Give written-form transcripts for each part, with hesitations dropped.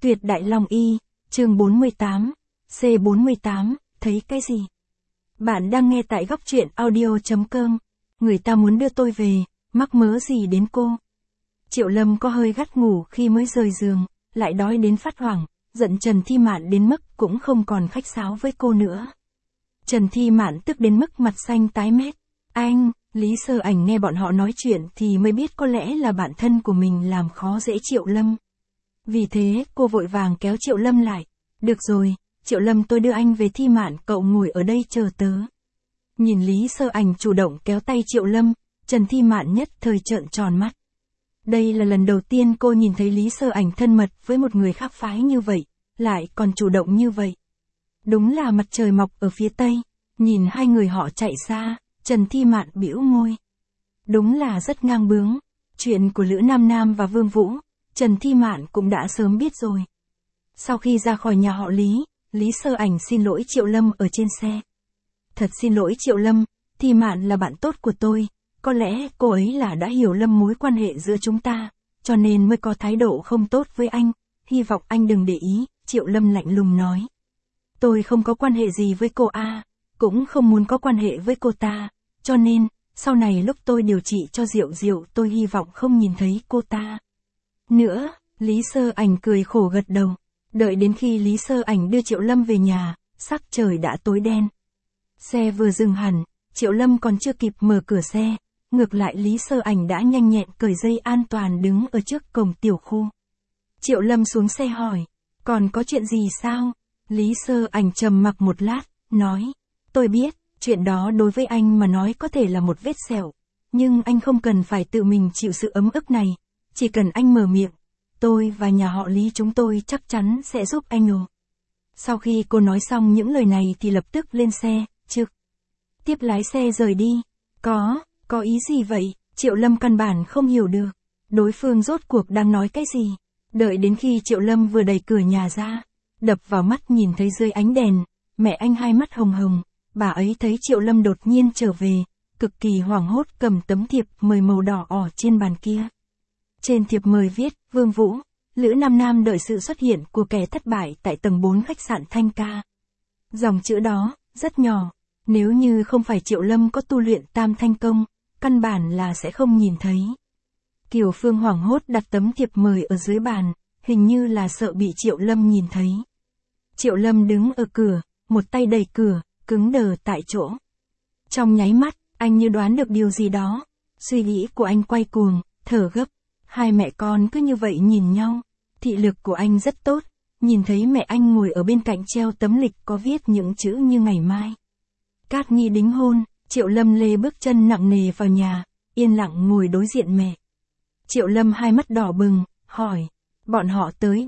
Tuyệt đại long y, chương 48, C48, thấy cái gì? Bạn đang nghe tại góc truyện audio.com, người ta muốn đưa tôi về, mắc mớ gì đến cô? Triệu Lâm có hơi gắt ngủ khi mới rời giường, lại đói đến phát hoảng, giận Trần Thi Mạn đến mức cũng không còn khách sáo với cô nữa. Trần Thi Mạn tức đến mức mặt xanh tái mét. Anh, Lý Sơ Ảnh nghe bọn họ nói chuyện thì mới biết có lẽ là bạn thân của mình làm khó dễ Triệu Lâm. Vì thế, cô vội vàng kéo Triệu Lâm lại. Được rồi, Triệu Lâm, tôi đưa anh về. Thi Mạn, cậu ngồi ở đây chờ tớ. Nhìn Lý Sơ Ảnh chủ động kéo tay Triệu Lâm, Trần Thi Mạn nhất thời trợn tròn mắt. Đây là lần đầu tiên cô nhìn thấy Lý Sơ Ảnh thân mật với một người khác phái như vậy, lại còn chủ động như vậy. Đúng là mặt trời mọc ở phía tây. Nhìn hai người họ chạy xa, Trần Thi Mạn bĩu môi. Đúng là rất ngang bướng. Chuyện của Lữ Nam Nam và Vương Vũ, Trần Thi Mạn cũng đã sớm biết rồi. Sau khi ra khỏi nhà họ Lý, Lý Sơ Ảnh xin lỗi Triệu Lâm ở trên xe. Thật xin lỗi Triệu Lâm, Thi Mạn là bạn tốt của tôi, có lẽ cô ấy là đã hiểu lầm mối quan hệ giữa chúng ta, cho nên mới có thái độ không tốt với anh, hy vọng anh đừng để ý, Triệu Lâm lạnh lùng nói. Tôi không có quan hệ gì với cô A, cũng không muốn có quan hệ với cô ta, cho nên, sau này lúc tôi điều trị cho Diệu Diệu tôi hy vọng không nhìn thấy cô ta nữa. Lý Sơ Ảnh cười khổ gật đầu. Đợi đến khi Lý Sơ Ảnh đưa Triệu Lâm về nhà, sắc trời đã tối đen. Xe vừa dừng hẳn, Triệu Lâm còn chưa kịp mở cửa xe, ngược lại Lý Sơ Ảnh đã nhanh nhẹn cởi dây an toàn đứng ở trước cổng tiểu khu. Triệu Lâm xuống xe hỏi, còn có chuyện gì sao? Lý Sơ Ảnh trầm mặc một lát, nói, tôi biết, chuyện đó đối với anh mà nói có thể là một vết sẹo, nhưng anh không cần phải tự mình chịu sự ấm ức này, chỉ cần anh mở miệng, tôi và nhà họ Lý chúng tôi chắc chắn sẽ giúp anh ồ. Sau khi cô nói xong những lời này thì lập tức lên xe, trực tiếp lái xe rời đi. Có ý gì vậy? Triệu Lâm căn bản không hiểu được, đối phương rốt cuộc đang nói cái gì. Đợi đến khi Triệu Lâm vừa đẩy cửa nhà ra, đập vào mắt nhìn thấy dưới ánh đèn, mẹ anh hai mắt hồng hồng, bà ấy thấy Triệu Lâm đột nhiên trở về, cực kỳ hoảng hốt cầm tấm thiệp mời màu đỏ ỏ trên bàn kia. Trên thiệp mời viết, Vương Vũ, Lữ Nam Nam đợi sự xuất hiện của kẻ thất bại tại tầng 4 khách sạn Thanh Ca. Dòng chữ đó, rất nhỏ, nếu như không phải Triệu Lâm có tu luyện Tam Thanh Công, căn bản là sẽ không nhìn thấy. Kiều Phương hoảng hốt đặt tấm thiệp mời ở dưới bàn, hình như là sợ bị Triệu Lâm nhìn thấy. Triệu Lâm đứng ở cửa, một tay đẩy cửa, cứng đờ tại chỗ. Trong nháy mắt, anh như đoán được điều gì đó, suy nghĩ của anh quay cuồng, thở gấp. Hai mẹ con cứ như vậy nhìn nhau, thị lực của anh rất tốt, nhìn thấy mẹ anh ngồi ở bên cạnh treo tấm lịch có viết những chữ như ngày mai. Cát nghi đính hôn, Triệu Lâm lê bước chân nặng nề vào nhà, yên lặng ngồi đối diện mẹ. Triệu Lâm hai mắt đỏ bừng, hỏi, bọn họ tới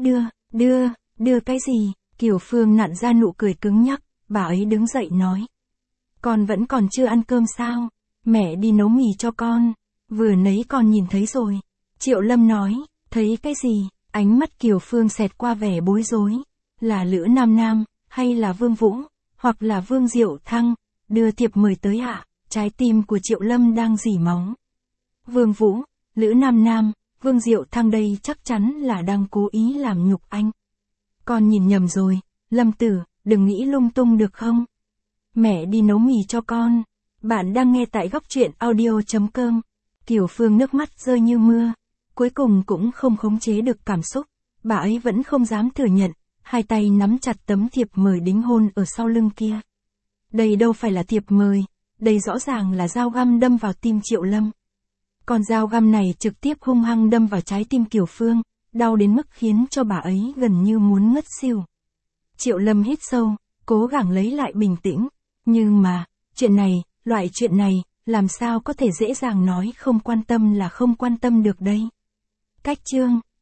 đưa cái gì? Kiều Phương nặn ra nụ cười cứng nhắc, bà ấy đứng dậy nói. Con vẫn còn chưa ăn cơm sao? Mẹ đi nấu mì cho con, vừa nấy con nhìn thấy rồi. Triệu Lâm nói, thấy cái gì? Ánh mắt Kiều Phương xẹt qua vẻ bối rối. Là Lữ Nam Nam, hay là Vương Vũ, hoặc là Vương Diệu Thăng, đưa thiệp mời tới ạ? Trái tim của Triệu Lâm đang rỉ máu. Vương Vũ, Lữ Nam Nam, Vương Diệu Thăng đây chắc chắn là đang cố ý làm nhục anh. Con nhìn nhầm rồi, Lâm tử, đừng nghĩ lung tung được không? Mẹ đi nấu mì cho con. Bạn đang nghe tại góc truyện audio.com. Kiều Phương nước mắt rơi như mưa. Cuối cùng cũng không khống chế được cảm xúc, bà ấy vẫn không dám thừa nhận, hai tay nắm chặt tấm thiệp mời đính hôn ở sau lưng kia. Đây đâu phải là thiệp mời, đây rõ ràng là dao găm đâm vào tim Triệu Lâm. Con dao găm này trực tiếp hung hăng đâm vào trái tim Kiều Phương, đau đến mức khiến cho bà ấy gần như muốn ngất xỉu. Triệu Lâm hít sâu, cố gắng lấy lại bình tĩnh, nhưng mà, loại chuyện này, làm sao có thể dễ dàng nói không quan tâm là không quan tâm được đây. Cách chương